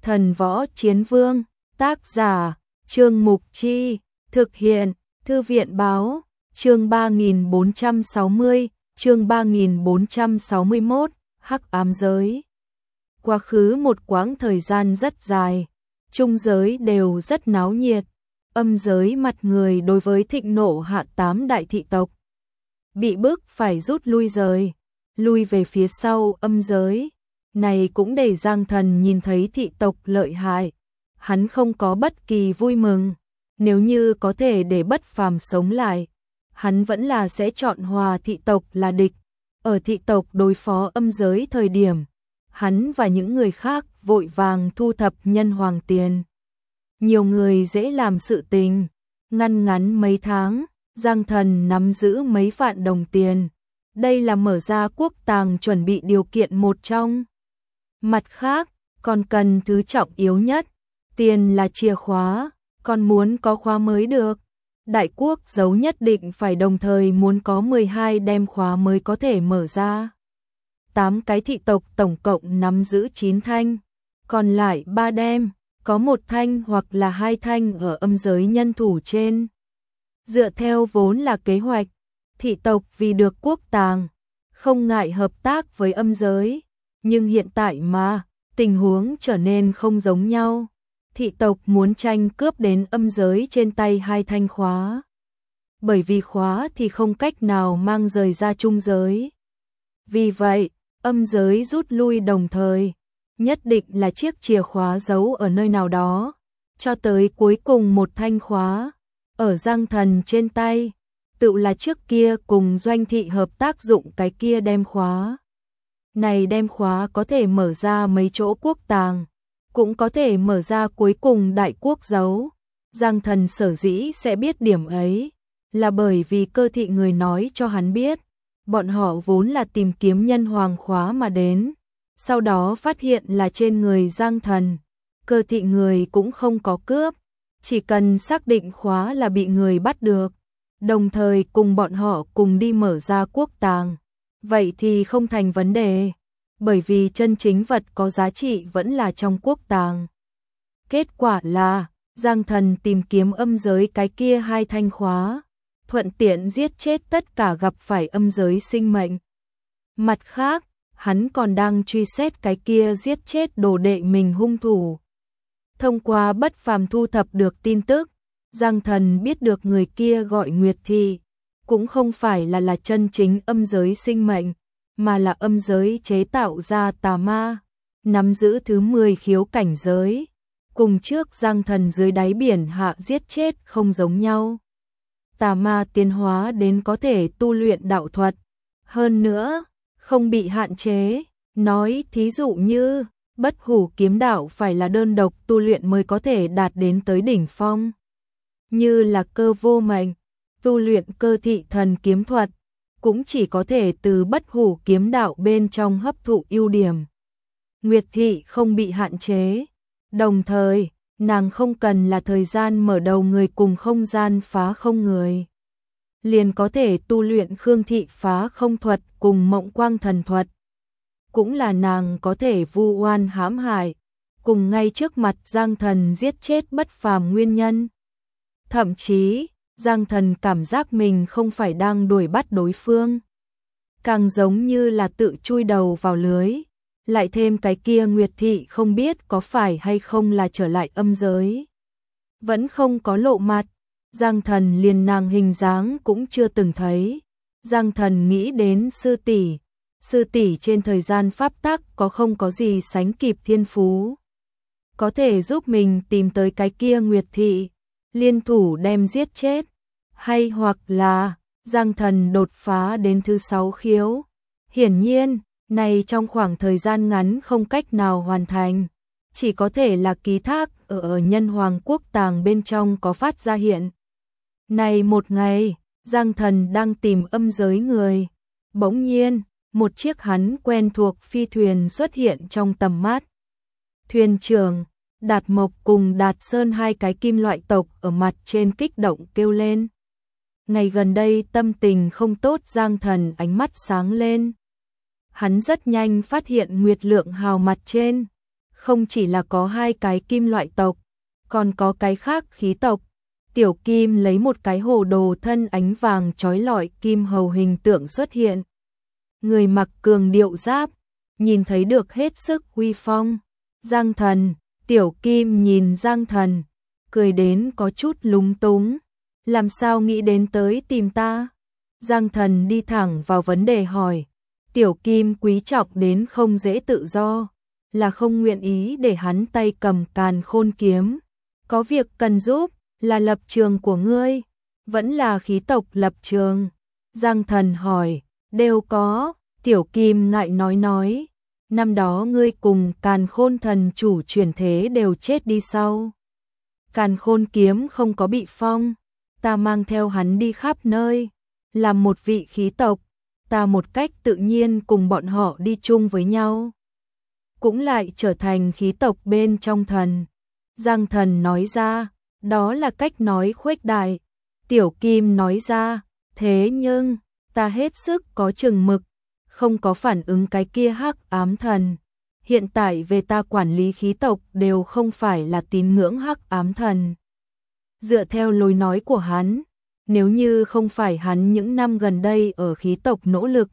Thần võ chiến vương, tác giả, Trương Mục Chi, thực hiện, Thư viện báo, chương 3460, chương 3461, Hắc ám giới. Quá khứ một quãng thời gian rất dài, trung giới đều rất náo nhiệt, âm giới mặt người đối với thịnh nộ hạ 8 đại thị tộc. Bị bức phải rút lui về phía sau âm giới. Này cũng để Giang Thần nhìn thấy thị tộc lợi hại. Hắn không có bất kỳ vui mừng. Nếu như có thể để bất phàm sống lại, hắn vẫn là sẽ chọn hòa thị tộc là địch. Ở thị tộc đối phó âm giới thời điểm, hắn và những người khác vội vàng thu thập nhân hoàng tiền. Nhiều người dễ làm sự tình, ngắn mấy tháng, Giang Thần nắm giữ mấy vạn đồng tiền. Đây là mở ra quốc tàng chuẩn bị điều kiện một trong. Mặt khác, còn cần thứ trọng yếu nhất, tiền là chìa khóa, còn muốn có khóa mới được. Đại quốc giấu nhất định phải đồng thời muốn có 12 đem khóa mới có thể mở ra. 8 cái thị tộc tổng cộng nắm giữ 9 thanh, còn lại 3 đem, có 1 thanh hoặc là 2 thanh ở âm giới nhân thủ trên. Dựa theo vốn là kế hoạch, thị tộc vì được quốc tàng, không ngại hợp tác với âm giới. Nhưng hiện tại mà, tình huống trở nên không giống nhau. Thị tộc muốn tranh cướp đến âm giới trên tay 2 thanh khóa. Bởi vì khóa thì không cách nào mang rời ra trung giới. Vì vậy, âm giới rút lui đồng thời, nhất định là chiếc chìa khóa giấu ở nơi nào đó. Cho tới cuối cùng 1 thanh khóa, ở Giang Thần trên tay, tự là trước kia cùng Doanh Thị hợp tác dụng cái kia đem khóa. Này đem khóa có thể mở ra mấy chỗ quốc tàng, cũng có thể mở ra cuối cùng đại quốc giấu. Giang Thần sở dĩ sẽ biết điểm ấy, là bởi vì cơ thị người nói cho hắn biết. Bọn họ vốn là tìm kiếm nhân hoàng khóa mà đến, sau đó phát hiện là trên người Giang Thần. Cơ thị người cũng không có cướp, chỉ cần xác định khóa là bị người bắt được, đồng thời cùng bọn họ cùng đi mở ra quốc tàng. Vậy thì không thành vấn đề, bởi vì chân chính vật có giá trị vẫn là trong quốc tàng. Kết quả là, Giang Thần tìm kiếm âm giới cái kia 2 thanh khóa, thuận tiện giết chết tất cả gặp phải âm giới sinh mệnh. Mặt khác, hắn còn đang truy xét cái kia giết chết đồ đệ mình hung thủ. Thông qua bất phàm thu thập được tin tức, Giang Thần biết được người kia gọi Nguyệt Thị, cũng không phải là chân chính âm giới sinh mệnh, mà là âm giới chế tạo ra tà ma, nắm giữ thứ 10 khiếu cảnh giới. Cùng trước Giang Thần dưới đáy biển hạ giết chết không giống nhau. Tà ma tiến hóa đến có thể tu luyện đạo thuật, hơn nữa, không bị hạn chế. Nói thí dụ như, bất hủ kiếm đạo phải là đơn độc tu luyện mới có thể đạt đến tới đỉnh phong. Như là Cơ Vô Mệnh, tu luyện cơ thị thần kiếm thuật, cũng chỉ có thể từ bất hủ kiếm đạo bên trong hấp thụ ưu điểm. Nguyệt Thị không bị hạn chế, đồng thời, nàng không cần là thời gian mở đầu người cùng không gian phá không người. Liền có thể tu luyện Khương Thị phá không thuật cùng Mộng Quang thần thuật. Cũng là nàng có thể vu oan hãm hại, cùng ngay trước mặt Giang Thần giết chết bất phàm nguyên nhân. Thậm chí, Giang Thần cảm giác mình không phải đang đuổi bắt đối phương, càng giống như là tự chui đầu vào lưới. Lại thêm cái kia Nguyệt Thị không biết có phải hay không là trở lại âm giới. Vẫn không có lộ mặt, Giang Thần liền nàng hình dáng cũng chưa từng thấy. Giang Thần nghĩ đến sư tỷ trên thời gian pháp tắc có không có gì sánh kịp thiên phú. Có thể giúp mình tìm tới cái kia Nguyệt Thị, liên thủ đem giết chết. Hay hoặc là, Giang Thần đột phá đến thứ 6 khiếu. Hiển nhiên, này trong khoảng thời gian ngắn không cách nào hoàn thành. Chỉ có thể là ký thác ở nhân hoàng quốc tàng bên trong có phát ra hiện. Này một ngày, Giang Thần đang tìm âm giới người. Bỗng nhiên, một chiếc hắn quen thuộc phi thuyền xuất hiện trong tầm mắt. Thuyền trưởng, Đạt Mộc cùng Đạt Sơn 2 cái kim loại tộc ở mặt trên kích động kêu lên. Ngày gần đây tâm tình không tốt, Giang Thần ánh mắt sáng lên. Hắn rất nhanh phát hiện Nguyệt Lượng Hào mặt trên không chỉ là có hai cái kim loại tộc, còn có cái khác khí tộc. Tiểu Kim lấy một cái hồ đồ thân ánh vàng chói lọi kim hầu hình tượng xuất hiện. Người mặc cường điệu giáp, nhìn thấy được hết sức uy phong. Giang Thần, Tiểu Kim nhìn Giang Thần, cười đến có chút lúng túng. Làm sao nghĩ đến tới tìm ta? Giang Thần đi thẳng vào vấn đề hỏi. Tiểu Kim quý trọng đến không dễ tự do, là không nguyện ý để hắn tay cầm Càn Khôn kiếm. Có việc cần giúp, là lập trường của ngươi, vẫn là khí tộc lập trường? Giang Thần hỏi. Đều có. Tiểu Kim ngại nói. Năm đó ngươi cùng Càn Khôn thần chủ chuyển thế đều chết đi sau. Càn Khôn kiếm không có bị phong, ta mang theo hắn đi khắp nơi, làm một vị khí tộc, ta một cách tự nhiên cùng bọn họ đi chung với nhau, cũng lại trở thành khí tộc bên trong thần. Giang Thần nói ra, đó là cách nói khuếch đại. Tiểu Kim nói ra, thế nhưng, ta hết sức có chừng mực, không có phản ứng cái kia hắc ám thần. Hiện tại về ta quản lý khí tộc đều không phải là tín ngưỡng hắc ám thần. Dựa theo lối nói của hắn, nếu như không phải hắn những năm gần đây ở khí tộc nỗ lực,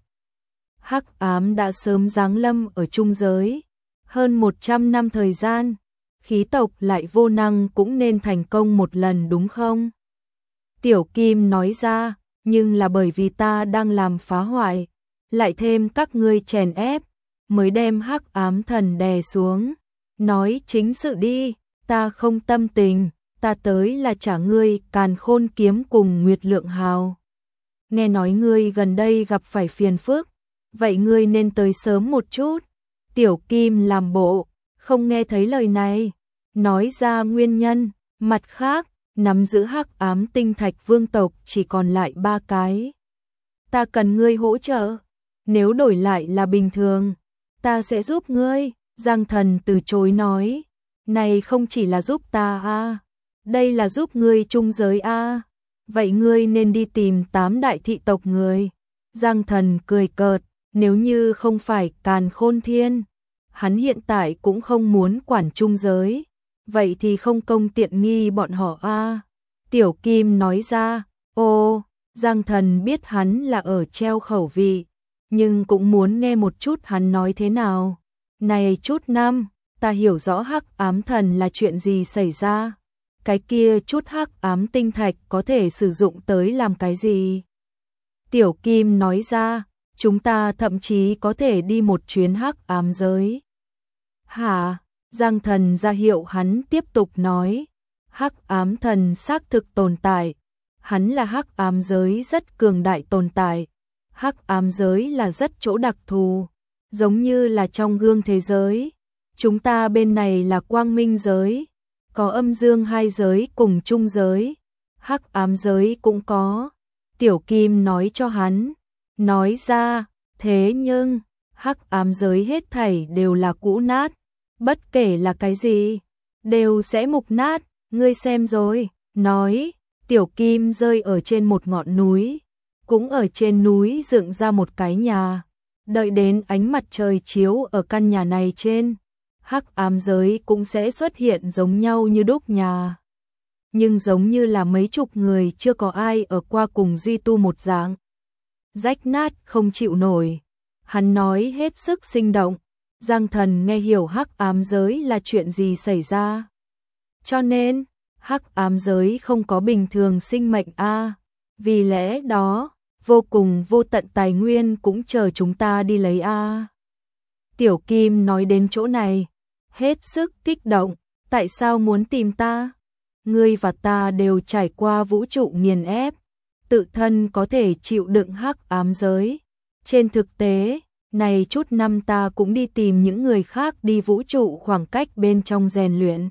hắc ám đã sớm giáng lâm ở trung giới. Hơn 100 năm thời gian, khí tộc lại vô năng cũng nên thành công một lần đúng không? Tiểu Kim nói ra, nhưng là bởi vì ta đang làm phá hoại, lại thêm các ngươi chèn ép, mới đem hắc ám thần đè xuống. Nói chính sự đi, ta không tâm tình, ta tới là trả ngươi Càn Khôn kiếm cùng Nguyệt Lượng Hào. Nghe nói ngươi gần đây gặp phải phiền phức, vậy ngươi nên tới sớm một chút. Tiểu Kim làm bộ, không nghe thấy lời này, nói ra nguyên nhân. Mặt khác, nắm giữ hắc ám tinh thạch vương tộc chỉ còn lại 3 cái. Ta cần ngươi hỗ trợ, nếu đổi lại là bình thường, ta sẽ giúp ngươi. Giang Thần từ chối nói, này không chỉ là giúp ta a, đây là giúp ngươi trung giới a. Vậy ngươi nên đi tìm 8 đại thị tộc người. Giang Thần cười cợt, nếu như không phải Càn Khôn Thiên, hắn hiện tại cũng không muốn quản trung giới, vậy thì không công tiện nghi bọn họ a. Tiểu Kim nói ra, ô, Giang Thần biết hắn là ở treo khẩu vị, nhưng cũng muốn nghe một chút hắn nói thế nào. Này chút năm, ta hiểu rõ hắc ám thần là chuyện gì xảy ra. Cái kia chút hắc ám tinh thạch có thể sử dụng tới làm cái gì? Tiểu Kim nói ra, chúng ta thậm chí có thể đi một chuyến hắc ám giới. Hả? Giang Thần ra hiệu hắn tiếp tục nói. Hắc ám thần xác thực tồn tại. Hắn là hắc ám giới rất cường đại tồn tại. Hắc ám giới là rất chỗ đặc thù, giống như là trong gương thế giới. Chúng ta bên này là quang minh giới, có âm dương hai giới cùng trung giới. Hắc ám giới cũng có. Tiểu Kim nói cho hắn, nói ra, thế nhưng, hắc ám giới hết thảy đều là cũ nát, bất kể là cái gì, đều sẽ mục nát, ngươi xem rồi. Nói, Tiểu Kim rơi ở trên một ngọn núi, cũng ở trên núi dựng ra một cái nhà, đợi đến ánh mặt trời chiếu ở căn nhà này trên, hắc ám giới cũng sẽ xuất hiện giống nhau như đúc nhà. Nhưng giống như là mấy chục người chưa có ai ở qua cùng duy tu một dạng. Rách nát không chịu nổi. Hắn nói hết sức sinh động. Giang Thần nghe hiểu hắc ám giới là chuyện gì xảy ra. Cho nên, hắc ám giới không có bình thường sinh mệnh a. Vì lẽ đó, vô cùng vô tận tài nguyên cũng chờ chúng ta đi lấy a. Tiểu Kim nói đến chỗ này, hết sức kích động. Tại sao muốn tìm ta? Ngươi và ta đều trải qua vũ trụ nghiền ép, tự thân có thể chịu đựng hắc ám giới. Trên thực tế, này chút năm ta cũng đi tìm những người khác đi vũ trụ khoảng cách bên trong rèn luyện.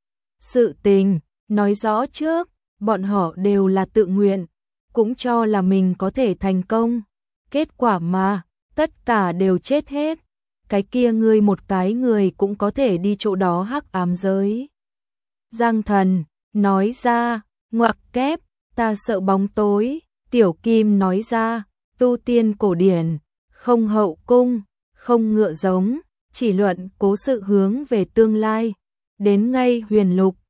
Sự tình, nói rõ trước, bọn họ đều là tự nguyện, cũng cho là mình có thể thành công. Kết quả mà, tất cả đều chết hết. Cái kia ngươi một cái người cũng có thể đi chỗ đó hắc ám giới. Giang Thần nói ra, ngoặc kép, ta sợ bóng tối. Tiểu Kim nói ra, tu tiên cổ điển, không hậu cung, không ngựa giống, chỉ luận cố sự hướng về tương lai. Đến ngay huyền lục,